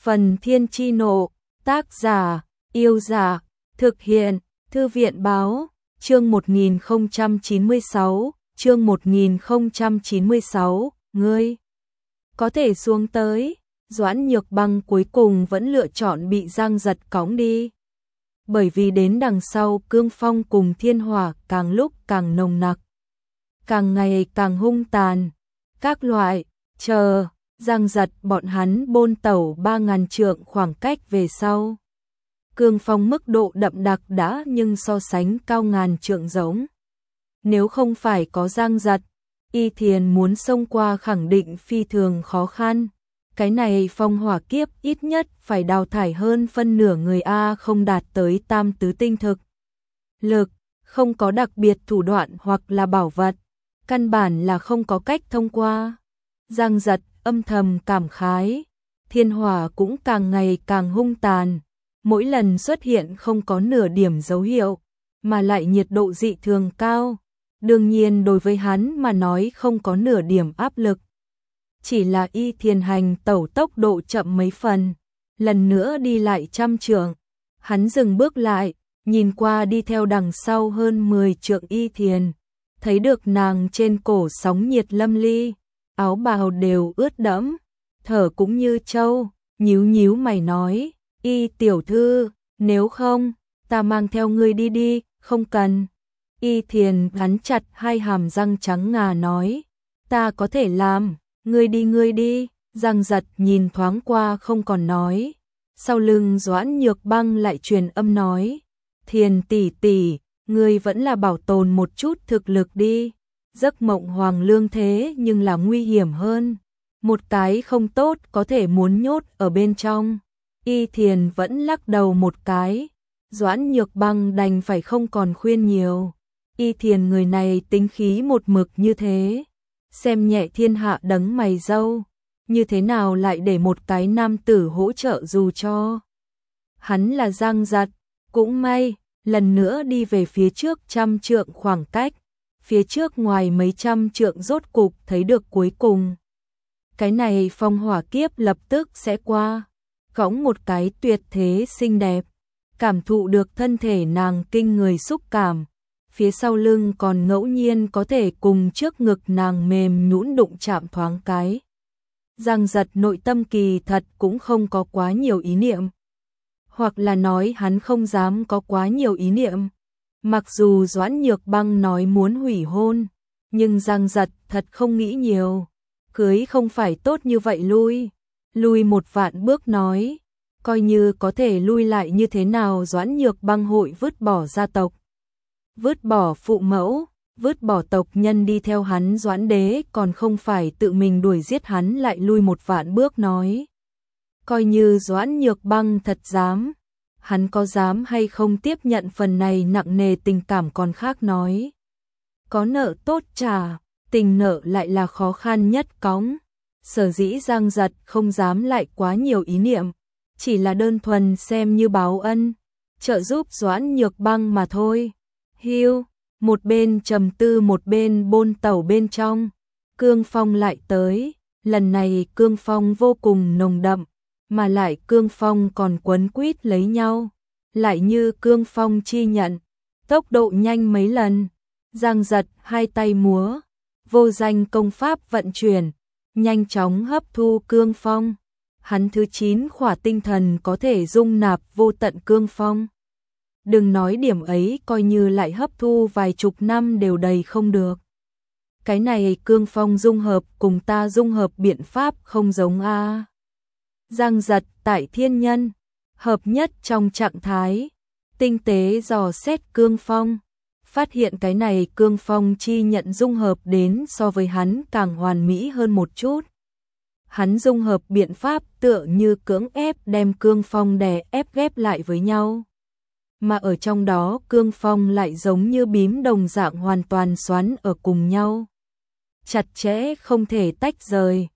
Phần Thiên Chi Nộ, tác giả, Yêu Dạ, thực hiện, Thư viện Báo, chương 1096, ngươi có thể xuống tới. Doãn Nhược Băng cuối cùng vẫn lựa chọn bị Giang Giật cõng đi. Bởi vì đến đằng sau cương phong cùng thiên hỏa càng lúc càng nồng nặc, càng ngày càng hung tàn. Các loại, Giang Giật bọn hắn bôn tẩu 3000 trượng khoảng cách về sau. Cương phong mức độ đậm đặc đã nhưng so sánh cao ngàn trượng giống. Nếu không phải có Giang Giật, Y Thiền muốn xông qua khẳng định phi thường khó khăn. Cái này phong hỏa kiếp ít nhất phải đào thải hơn phân nửa người A không đạt tới tam tứ tinh thực lực, không có đặc biệt thủ đoạn hoặc là bảo vật, căn bản là không có cách thông qua. Giang Giật âm thầm cảm khái, thiên hỏa cũng càng ngày càng hung tàn, mỗi lần xuất hiện không có nửa điểm dấu hiệu, mà lại nhiệt độ dị thường cao. Đương nhiên đối với hắn mà nói không có nửa điểm áp lực. Chỉ là Y Thiền hành tẩu tốc độ chậm mấy phần, lần nữa đi lại 100 trượng. Hắn dừng bước lại, nhìn qua đi theo đằng sau hơn 10 trượng Y Thiền, thấy được nàng trên cổ sóng nhiệt lâm ly, áo bào đều ướt đẫm, thở cũng như trâu, nhíu mày nói, Y tiểu thư, nếu không, ta mang theo ngươi đi đi, không cần. Y Thiền gắn chặt hai hàm răng trắng ngà nói, ta có thể làm, ngươi đi. Giang Giật nhìn thoáng qua không còn nói. Sau lưng Doãn Nhược Băng lại truyền âm nói, Thiền tỷ tỷ, ngươi vẫn là bảo tồn một chút thực lực đi. Giấc mộng hoàng lương thế nhưng là nguy hiểm hơn. Một cái không tốt có thể muốn nhốt ở bên trong. Y Thiền vẫn lắc đầu một cái. Doãn Nhược Băng đành phải không còn khuyên nhiều. Y Thiền người này tính khí một mực như thế, xem nhẹ thiên hạ đấng mày râu, như thế nào lại để một cái nam tử hỗ trợ dù cho. Hắn là Giang Giật, cũng may, lần nữa đi về phía trước 100 trượng khoảng cách, phía trước ngoài mấy trăm trượng rốt cục thấy được cuối cùng. Cái này phong hỏa kiếp lập tức sẽ qua, cõng một cái tuyệt thế xinh đẹp, cảm thụ được thân thể nàng kinh người xúc cảm. Phía sau lưng còn ngẫu nhiên có thể cùng trước ngực nàng mềm nhũn đụng chạm thoáng cái. Giang Giật nội tâm kỳ thật cũng không có quá nhiều ý niệm. Hoặc là nói hắn không dám có quá nhiều ý niệm. Mặc dù Doãn Nhược Băng nói muốn hủy hôn, nhưng Giang Giật thật không nghĩ nhiều. Cưới không phải tốt như vậy lui 1.000 bước nói. Coi như có thể lui lại như thế nào Doãn Nhược Băng hội vứt bỏ gia tộc, vứt bỏ phụ mẫu, vứt bỏ tộc nhân đi theo hắn Doãn đế, còn không phải tự mình đuổi giết hắn lại lui 1.000 bước nói. Coi như Doãn Nhược Băng thật dám, hắn có dám hay không tiếp nhận phần này nặng nề tình cảm còn khác nói. Có nợ tốt trả, tình nợ lại là khó khăn nhất cõng. Sở dĩ Giang Giật không dám lại quá nhiều ý niệm, chỉ là đơn thuần xem như báo ân, trợ giúp Doãn Nhược Băng mà thôi. Hiu, một bên trầm tư một bên bôn tẩu bên trong, cương phong lại tới, lần này cương phong vô cùng nồng đậm, mà lại cương phong còn quấn quýt lấy nhau, lại như cương phong chi nhận, tốc độ nhanh mấy lần. Giang Giật hai tay múa, vô danh công pháp vận chuyển, nhanh chóng hấp thu cương phong. Hắn thứ 9 khỏa tinh thần có thể dung nạp vô tận cương phong. Đừng nói điểm ấy coi như lại hấp thu vài chục năm đều đầy không được. Cái này cương phong dung hợp cùng ta dung hợp biện pháp không giống a. Giang Giật tại thiên nhân, hợp nhất trong trạng thái, tinh tế dò xét cương phong, phát hiện cái này cương phong chi nhận dung hợp đến so với hắn càng hoàn mỹ hơn một chút. Hắn dung hợp biện pháp tựa như cưỡng ép đem cương phong đè ép ghép lại với nhau. Mà ở trong đó cương phong lại giống như bím đồng dạng hoàn toàn xoắn ở cùng nhau, chặt chẽ không thể tách rời.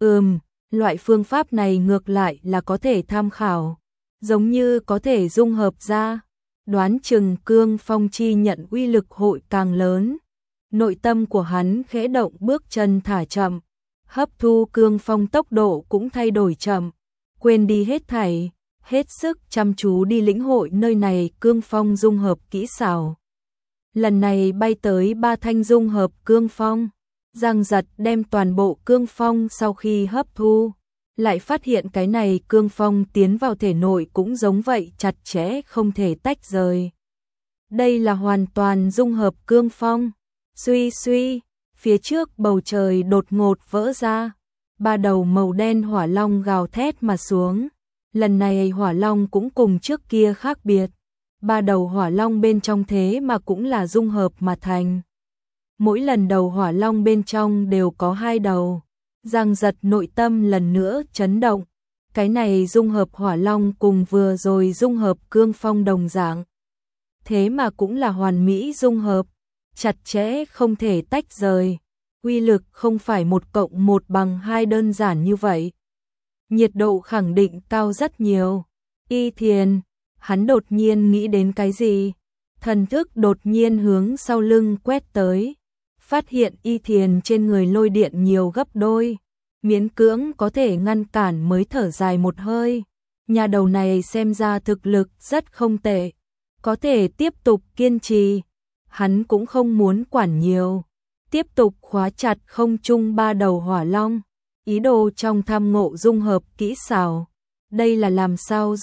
Loại phương pháp này ngược lại là có thể tham khảo, giống như có thể dung hợp ra, đoán chừng cương phong chi nhận uy lực hội càng lớn. Nội tâm của hắn khẽ động, bước chân thả chậm, hấp thu cương phong tốc độ cũng thay đổi chậm, quên đi hết thảy, hết sức chăm chú đi lĩnh hội nơi này cương phong dung hợp kỹ xảo. Lần này bay tới 3 thanh dung hợp cương phong, Giang Giật đem toàn bộ cương phong sau khi hấp thu, lại phát hiện cái này cương phong tiến vào thể nội cũng giống vậy, chặt chẽ không thể tách rời. Đây là hoàn toàn dung hợp cương phong. Suy suy, phía trước bầu trời đột ngột vỡ ra, 3 đầu màu đen hỏa long gào thét mà xuống. Lần này hỏa long cũng cùng trước kia khác biệt, 3 đầu hỏa long bên trong thế mà cũng là dung hợp mà thành. Mỗi lần đầu hỏa long bên trong đều có 2 đầu. Giang Giật nội tâm lần nữa chấn động, cái này dung hợp hỏa long cùng vừa rồi dung hợp cương phong đồng dạng. Thế mà cũng là hoàn mỹ dung hợp, chặt chẽ không thể tách rời. Uy lực không phải 1 cộng 1 bằng 2 đơn giản như vậy. Nhiệt độ khẳng định cao rất nhiều. Y Thiền, hắn đột nhiên nghĩ đến cái gì? Thần thức đột nhiên hướng sau lưng quét tới, phát hiện Y Thiền trên người lôi điện nhiều gấp đôi, miễn cưỡng có thể ngăn cản mới thở dài một hơi. Nhà đầu này xem ra thực lực rất không tệ, có thể tiếp tục kiên trì. Hắn cũng không muốn quản nhiều, tiếp tục khóa chặt không trung 3 đầu hỏa long, ý đồ trong tham ngộ dung hợp kỹ xảo. Đây là làm sao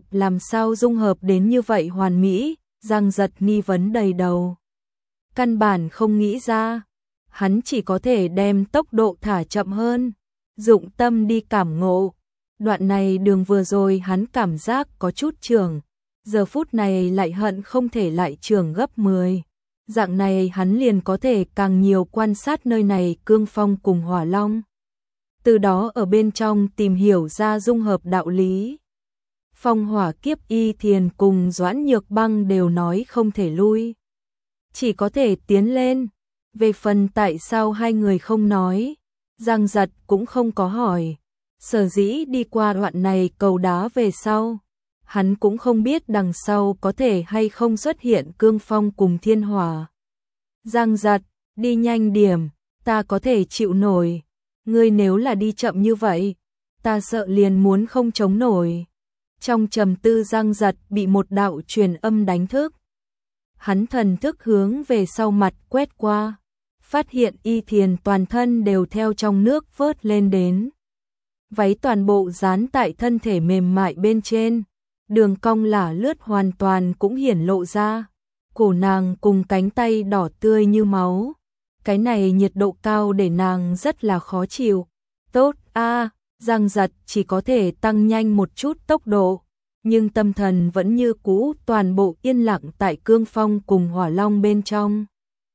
dung hợp đến như vậy hoàn mỹ? Giang Giật nghi vấn đầy đầu. Căn bản không nghĩ ra, hắn chỉ có thể đem tốc độ thả chậm hơn, dụng tâm đi cảm ngộ. Đoạn này đường vừa rồi hắn cảm giác có chút trưởng, giờ phút này lại hận không thể lại trưởng gấp 10. Dạng này hắn liền có thể càng nhiều quan sát nơi này cương phong cùng hỏa long, từ đó ở bên trong tìm hiểu ra dung hợp đạo lý. Phong hỏa kiếp Y Thiền cùng Doãn Nhược Băng đều nói không thể lui, chỉ có thể tiến lên. Về phần tại sao hai người không nói, Giang Giật cũng không có hỏi. Sở dĩ đi qua đoạn này cầu đá về sau, hắn cũng không biết đằng sau có thể hay không xuất hiện cương phong cùng thiên hỏa. Giang Giật, đi nhanh điểm, ta có thể chịu nổi. Ngươi nếu là đi chậm như vậy, ta sợ liền muốn không chống nổi. Trong trầm tư Giang Giật bị một đạo truyền âm đánh thức. Hắn thần thức hướng về sau mặt quét qua, phát hiện Y Thiền toàn thân đều theo trong nước vớt lên đến. Váy toàn bộ dán tại thân thể mềm mại bên trên, đường cong lả lướt hoàn toàn cũng hiển lộ ra. Cổ nàng cùng cánh tay đỏ tươi như máu. Cái này nhiệt độ cao để nàng rất là khó chịu. Tốt a, Giang Giật chỉ có thể tăng nhanh một chút tốc độ, nhưng tâm thần vẫn như cũ toàn bộ yên lặng tại cương phong cùng hỏa long bên trong.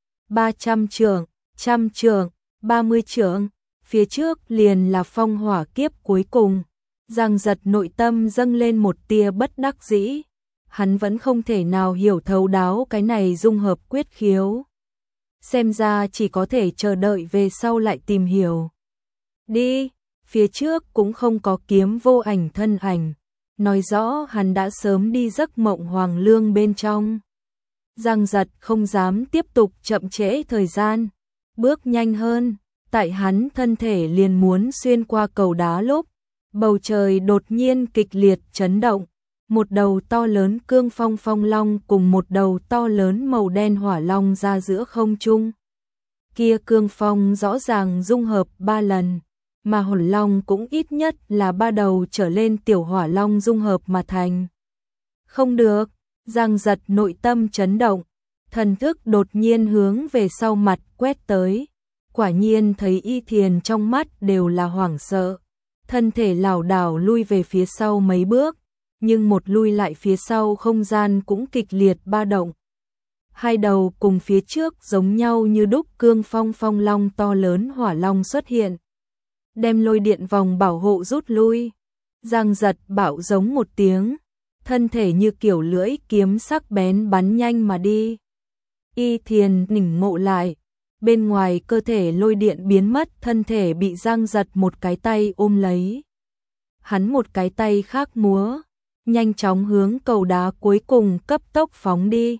300 trượng, 100 trượng, 30 trượng, phía trước liền là phong hỏa kiếp cuối cùng. Giang Giật nội tâm dâng lên một tia bất đắc dĩ. Hắn vẫn không thể nào hiểu thấu đáo cái này dung hợp quyết khiếu. Xem ra chỉ có thể chờ đợi về sau lại tìm hiểu. Đi, phía trước cũng không có kiếm vô ảnh thân ảnh, nói rõ hắn đã sớm đi giấc mộng hoàng lương bên trong. Giang Giật không dám tiếp tục chậm trễ thời gian, bước nhanh hơn, tại hắn thân thể liền muốn xuyên qua cầu đá lúc, bầu trời đột nhiên kịch liệt chấn động. Một đầu to lớn cương phong phong long cùng một đầu to lớn màu đen hỏa long ra giữa không trung. Kia cương phong rõ ràng dung hợp 3 lần, mà hồn long cũng ít nhất là 3 đầu trở lên tiểu hỏa long dung hợp mà thành. Không được, Giang Giật nội tâm chấn động, thần thức đột nhiên hướng về sau mặt quét tới. Quả nhiên thấy Y Thiền trong mắt đều là hoảng sợ, thân thể lảo đảo lui về phía sau mấy bước. Nhưng một lui lại phía sau không gian cũng kịch liệt ba động. 2 đầu cùng phía trước giống nhau như đúc cương phong phong long to lớn hỏa long xuất hiện. Đem lôi điện vòng bảo hộ rút lui. Giang Giật bạo giống một tiếng, thân thể như kiểu lưỡi kiếm sắc bén bắn nhanh mà đi. Y Thiền tỉnh ngộ lại, bên ngoài cơ thể lôi điện biến mất, thân thể bị Giang Giật một cái tay ôm lấy. Hắn một cái tay khác múa, nhanh chóng hướng cầu đá cuối cùng cấp tốc phóng đi.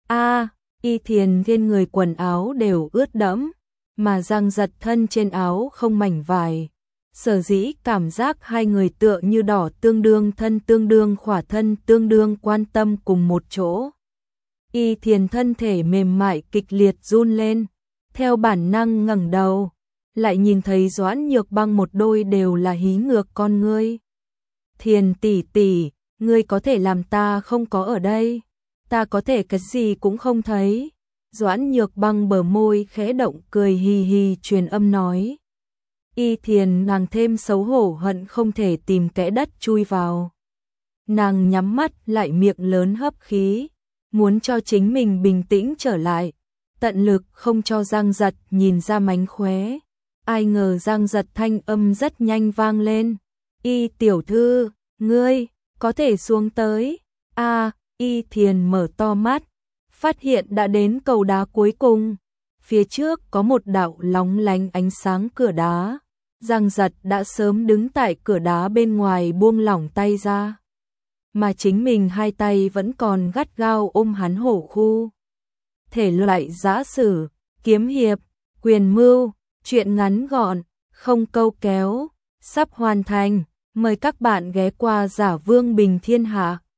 Y Thiền trên người quần áo đều ướt đẫm, mà Giang Giật thân trên áo không mảnh vải, Sở dĩ cảm giác hai người tựa như đỏ tương đương thân tương đương khỏa thân tương đương quan tâm cùng một chỗ. Y Thiền thân thể mềm mại kịch liệt run lên, theo bản năng ngẩng đầu, lại nhìn thấy Doãn Nhược Băng một đôi đều là hí ngược con ngươi. Thiền tỷ tỷ, ngươi có thể làm ta không có ở đây, ta có thể cái gì cũng không thấy. Doãn Nhược Băng bờ môi khẽ động cười hì hì truyền âm nói. Y Thiền nàng thêm xấu hổ hận không thể tìm kẽ đất chui vào. Nàng nhắm mắt lại miệng lớn hấp khí, muốn cho chính mình bình tĩnh trở lại, tận lực không cho Giang Giật nhìn ra mánh khóe. Ai ngờ Giang Giật thanh âm rất nhanh vang lên. Y tiểu thư, ngươi, có thể xuống tới. Y Thiền mở to mắt, phát hiện đã đến cầu đá cuối cùng. Phía trước có một đạo lóng lánh ánh sáng cửa đá. Giang Giật đã sớm đứng tại cửa đá bên ngoài buông lỏng tay ra. Mà chính mình hai tay vẫn còn gắt gao ôm hắn hổ khu. Thể loại giã sử, kiếm hiệp, quyền mưu, truyện ngắn gọn, không câu kéo, sắp hoàn thành. Mời các bạn ghé qua Giả Vương Bình Thiên Hạ.